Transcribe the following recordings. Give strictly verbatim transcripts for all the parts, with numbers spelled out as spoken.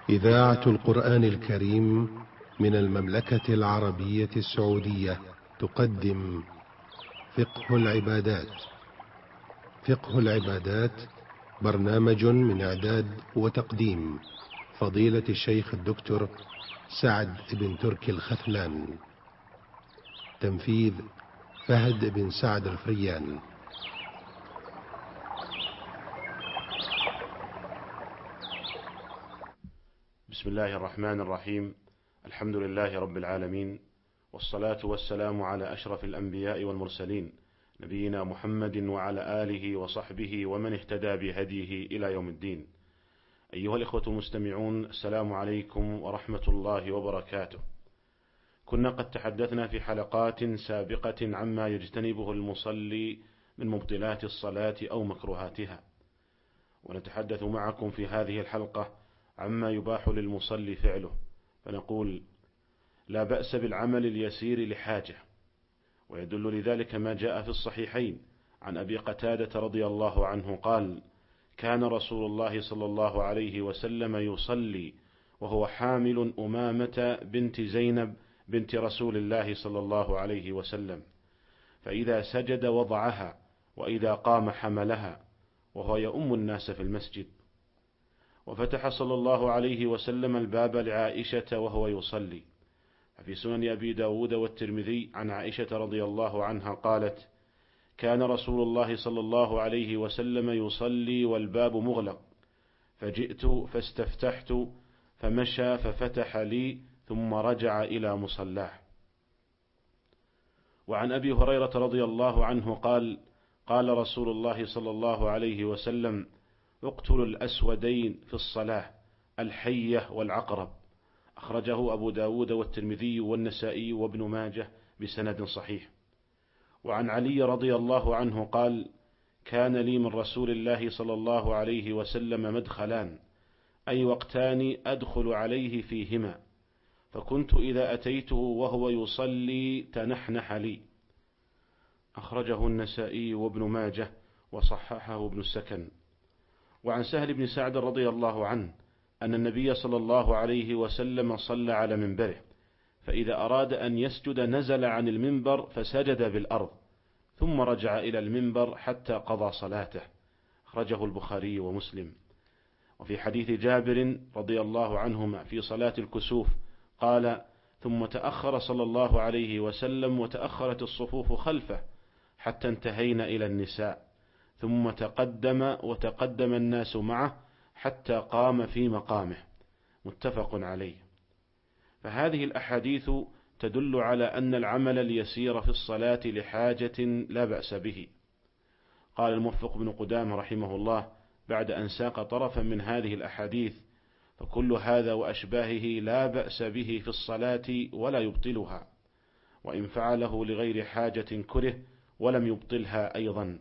إذاعة القرآن الكريم من المملكة العربية السعودية تقدم فقه العبادات. فقه العبادات برنامج من إعداد وتقديم فضيلة الشيخ الدكتور سعد بن تركي الخثلان. تنفيذ فهد بن سعد الفريان. بسم الله الرحمن الرحيم. الحمد لله رب العالمين، والصلاة والسلام على أشرف الأنبياء والمرسلين، نبينا محمد وعلى آله وصحبه ومن اهتدى بهديه إلى يوم الدين. أيها الإخوة المستمعون، السلام عليكم ورحمة الله وبركاته. كنا قد تحدثنا في حلقات سابقة عما يجتنبه المصلي من مبطلات الصلاة أو مكروهاتها، ونتحدث معكم في هذه الحلقة عما يباح للمصلي فعله، فنقول: لا بأس بالعمل اليسير لحاجة، ويدل لذلك ما جاء في الصحيحين عن أبي قتادة رضي الله عنه قال: كان رسول الله صلى الله عليه وسلم يصلي وهو حامل أمامة بنت زينب بنت رسول الله صلى الله عليه وسلم، فإذا سجد وضعها، وإذا قام حملها، وهو يؤم الناس في المسجد. وفتح صلى الله عليه وسلم الباب لعائشة وهو يصلي. في سنن أبي داود والترمذي عن عائشة رضي الله عنها قالت: كان رسول الله صلى الله عليه وسلم يصلي والباب مغلق، فجئت فاستفتحت فمشى ففتح لي ثم رجع إلى مصلاه. وعن أبي هريرة رضي الله عنه قال: قال رسول الله صلى الله عليه وسلم: اقتلوا الأسودين في الصلاة، الحية والعقرب. أخرجه أبو داود والترمذي والنسائي وابن ماجه بسند صحيح. وعن علي رضي الله عنه قال: كان لي من رسول الله صلى الله عليه وسلم مدخلان، أي وقتان أدخل عليه فيهما، فكنت إذا أتيته وهو يصلي تنحنح لي. أخرجه النسائي وابن ماجه وصححه ابن السكن. وعن سهل بن سعد رضي الله عنه أن النبي صلى الله عليه وسلم صلى على منبره، فإذا أراد أن يسجد نزل عن المنبر فسجد بالأرض، ثم رجع إلى المنبر حتى قضى صلاته. أخرجه البخاري ومسلم. وفي حديث جابر رضي الله عنهما في صلاة الكسوف قال: ثم تأخر صلى الله عليه وسلم وتأخرت الصفوف خلفه حتى انتهينا إلى النساء، ثم تقدم وتقدم الناس معه حتى قام في مقامه. متفق عليه. فهذه الأحاديث تدل على أن العمل اليسير في الصلاة لحاجة لا بأس به. قال الموفق بن قدامة رحمه الله بعد أن ساق طرفا من هذه الأحاديث: فكل هذا وأشباهه لا بأس به في الصلاة ولا يبطلها، وإن فعله لغير حاجة كره ولم يبطلها أيضا.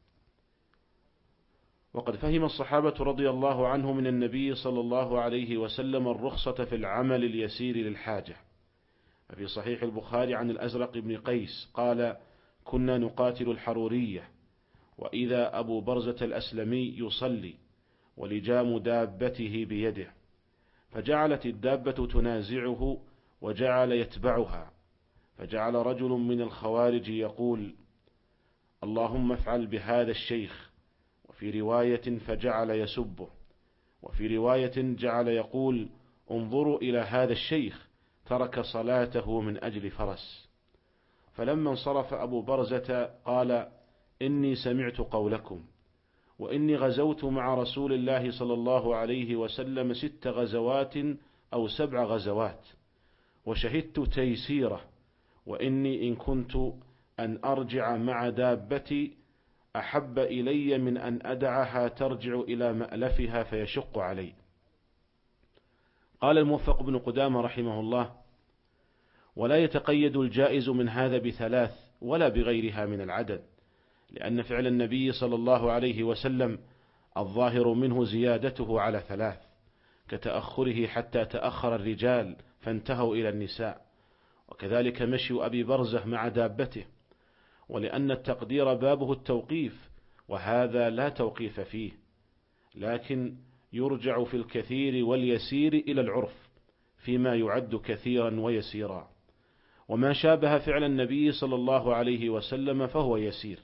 وقد فهم الصحابة رضي الله عنهم من النبي صلى الله عليه وسلم الرخصة في العمل اليسير للحاجة. ففي صحيح البخاري عن الأزرق بن قيس قال: كنا نقاتل الحرورية، وإذا أبو برزة الأسلمي يصلي ولجام دابته بيده، فجعلت الدابة تنازعه وجعل يتبعها، فجعل رجل من الخوارج يقول: اللهم افعل بهذا الشيخ، وفي رواية فجعل يسبه، وفي رواية جعل يقول: انظروا إلى هذا الشيخ ترك صلاته من أجل فرس. فلما انصرف أبو برزة قال: إني سمعت قولكم، وإني غزوت مع رسول الله صلى الله عليه وسلم ست غزوات أو سبع غزوات، وشهدت تيسيره، وإني إن كنت أن أرجع مع دابتي أحب إلي من أن أدعها ترجع إلى مألفها فيشق علي. قال الموفق بن قدامة رحمه الله: ولا يتقيد الجائز من هذا بثلاث ولا بغيرها من العدد، لأن فعل النبي صلى الله عليه وسلم الظاهر منه زيادته على ثلاث، كتأخره حتى تأخر الرجال فانتهوا إلى النساء، وكذلك مشي أبي برزة مع دابته، ولأن التقدير بابه التوقيف، وهذا لا توقيف فيه، لكن يرجع في الكثير واليسير إلى العرف فيما يعد كثيرا ويسيرا، وما شابه فعل النبي صلى الله عليه وسلم فهو يسير.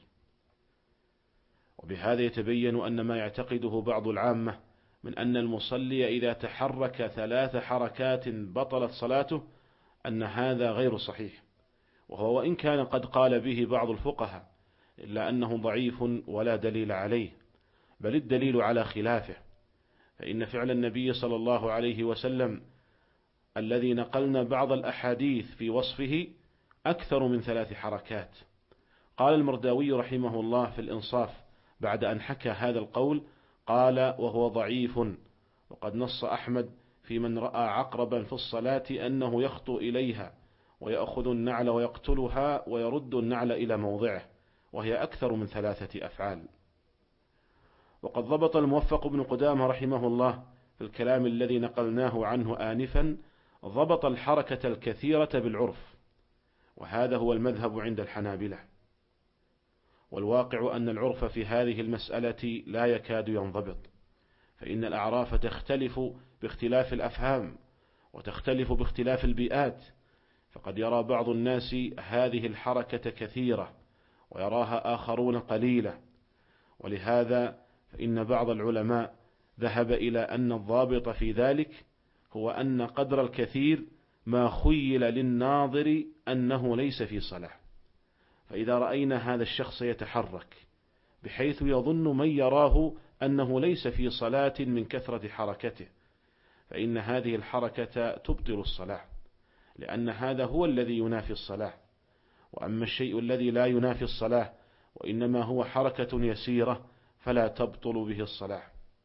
وبهذا يتبين أن ما يعتقده بعض العامة من أن المصلي إذا تحرك ثلاث حركات بطلت صلاته أن هذا غير صحيح، وهو وإن كان قد قال به بعض الفقهاء إلا أنه ضعيف ولا دليل عليه، بل الدليل على خلافه، فإن فعل النبي صلى الله عليه وسلم الذي نقلنا بعض الأحاديث في وصفه أكثر من ثلاث حركات. قال المرداوي رحمه الله في الإنصاف بعد أن حكى هذا القول، قال وهو ضعيف، وقد نص أحمد في من رأى عقربا في الصلاة أنه يخطو إليها ويأخذ النعل ويقتلها ويرد النعل إلى موضعه، وهي أكثر من ثلاثة أفعال. وقد ضبط الموفق بن قدامة رحمه الله في الكلام الذي نقلناه عنه آنفا، ضبط الحركة الكثيرة بالعرف، وهذا هو المذهب عند الحنابلة. والواقع أن العرف في هذه المسألة لا يكاد ينضبط، فإن الأعراف تختلف باختلاف الأفهام، وتختلف باختلاف البيئات، فقد يرى بعض الناس هذه الحركة كثيرة ويراها آخرون قليلة، ولهذا فإن بعض العلماء ذهب إلى أن الضابط في ذلك هو أن قدر الكثير ما خيل للناظر أنه ليس في صلاة. فإذا رأينا هذا الشخص يتحرك بحيث يظن من يراه أنه ليس في صلاة من كثرة حركته، فإن هذه الحركة تبطل الصلاة، لأن هذا هو الذي ينافي الصلاة. وأما الشيء الذي لا ينافي الصلاة وإنما هو حركة يسيرة فلا تبطل به الصلاة.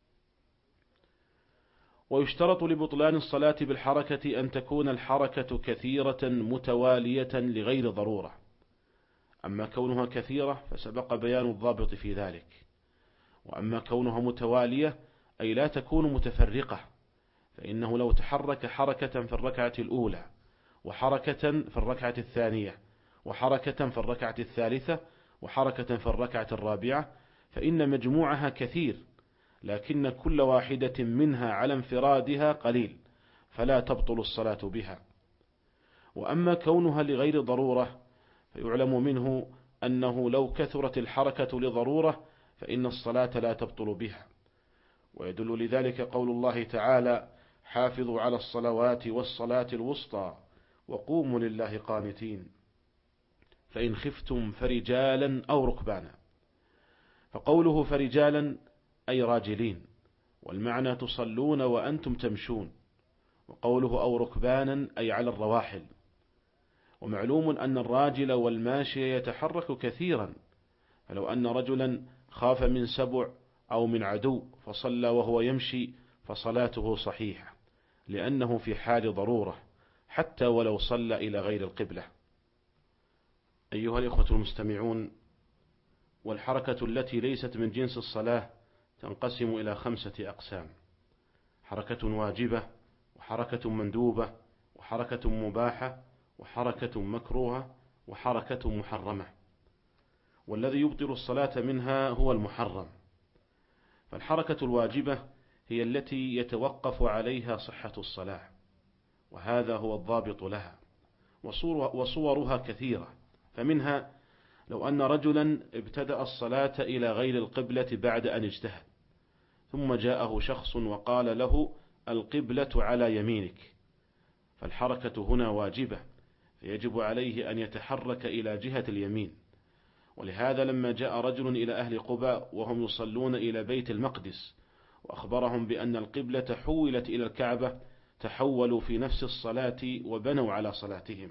ويشترط لبطلان الصلاة بالحركة أن تكون الحركة كثيرة متوالية لغير ضرورة. أما كونها كثيرة فسبق بيان الضابط في ذلك، وأما كونها متوالية أي لا تكون متفرقة، فإنه لو تحرك حركة في الركعة الأولى وحركة في الركعة الثانية وحركة في الركعة الثالثة وحركة في الركعة الرابعة فإن مجموعها كثير، لكن كل واحدة منها على انفرادها قليل، فلا تبطل الصلاة بها. وأما كونها لغير ضرورة فيعلم منه أنه لو كثرت الحركة لضرورة فإن الصلاة لا تبطل بها. ويدل لذلك قول الله تعالى: حافظوا على الصلوات والصلاة الوسطى وقوموا لله قانتين، فإن خفتم فرجالا أو ركبانا. فقوله فرجالا أي راجلين، والمعنى تصلون وأنتم تمشون، وقوله أو ركبانا أي على الرواحل. ومعلوم أن الراجل والماشي يتحرك كثيرا، فلو أن رجلا خاف من سبع أو من عدو فصلى وهو يمشي فصلاته صحيحة، لأنه في حال ضرورة حتى ولو صلى إلى غير القبلة. أيها الإخوة المستمعون، والحركة التي ليست من جنس الصلاة تنقسم إلى خمسة أقسام: حركة واجبة، وحركة مندوبة، وحركة مباحة، وحركة مكروهة، وحركة محرمة. والذي يبطل الصلاة منها هو المحرم. فالحركة الواجبة هي التي يتوقف عليها صحة الصلاة، وهذا هو الضابط لها، وصورها كثيرة. فمنها لو أن رجلا ابتدأ الصلاة إلى غير القبلة بعد أن اجتهد، ثم جاءه شخص وقال له القبلة على يمينك، فالحركة هنا واجبة، فيجب عليه أن يتحرك إلى جهة اليمين. ولهذا لما جاء رجل إلى أهل قباء وهم يصلون إلى بيت المقدس وأخبرهم بأن القبلة حولت إلى الكعبة، تحولوا في نفس الصلاة وبنوا على صلاتهم.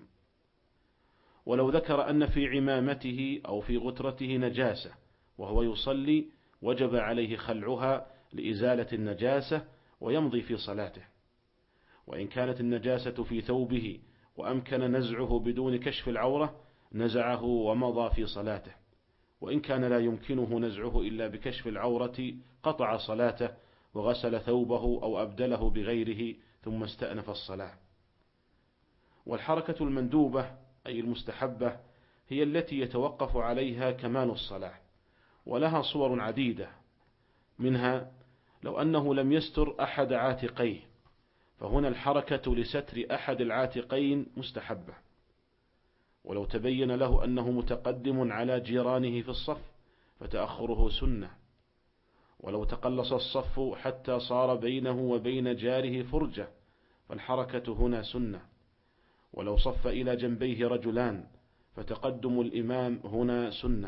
ولو ذكر أن في عمامته أو في غترته نجاسة وهو يصلي، وجب عليه خلعها لإزالة النجاسة ويمضي في صلاته. وإن كانت النجاسة في ثوبه وأمكن نزعه بدون كشف العورة نزعه ومضى في صلاته، وإن كان لا يمكنه نزعه إلا بكشف العورة قطع صلاته وغسل ثوبه أو أبدله بغيره ثم استأنف الصلاة. والحركة المندوبة أي المستحبة هي التي يتوقف عليها كمال الصلاة، ولها صور عديدة، منها لو أنه لم يستر أحد عاتقيه، فهنا الحركة لستر أحد العاتقين مستحبة. ولو تبين له أنه متقدم على جيرانه في الصف فتأخره سنة. ولو تقلص الصف حتى صار بينه وبين جاره فرجة فالحركة هنا سنة. ولو صف إلى جنبيه رجلان فتقدم الإمام هنا سنة.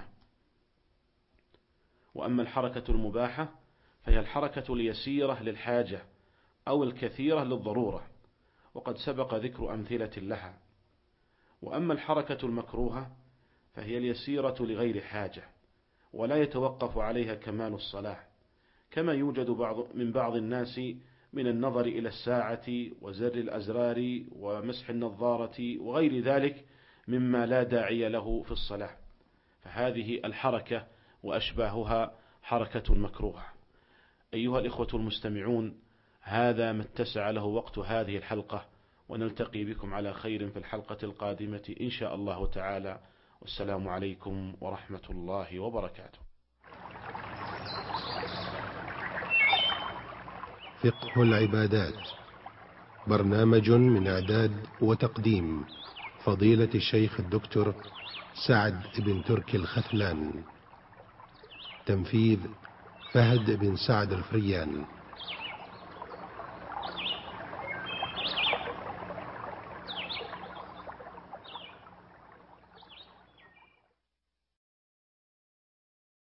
وأما الحركة المباحة فهي الحركة اليسيرة للحاجة أو الكثيرة للضرورة، وقد سبق ذكر أمثلة لها. وأما الحركة المكروهة فهي اليسيرة لغير حاجة، ولا يتوقف عليها كمال الصلاة، كما يوجد بعض من بعض الناس من النظر إلى الساعة وزر الأزرار ومسح النظارة وغير ذلك مما لا داعي له في الصلاة، فهذه الحركة وأشباهها حركة مكروهة. أيها الإخوة المستمعون، هذا ما اتسع له وقت هذه الحلقة، ونلتقي بكم على خير في الحلقة القادمة إن شاء الله تعالى، والسلام عليكم ورحمة الله وبركاته. فقه العبادات، برنامج من إعداد وتقديم فضيلة الشيخ الدكتور سعد بن تركي الخثلان، تنفيذ فهد بن سعد الفريان.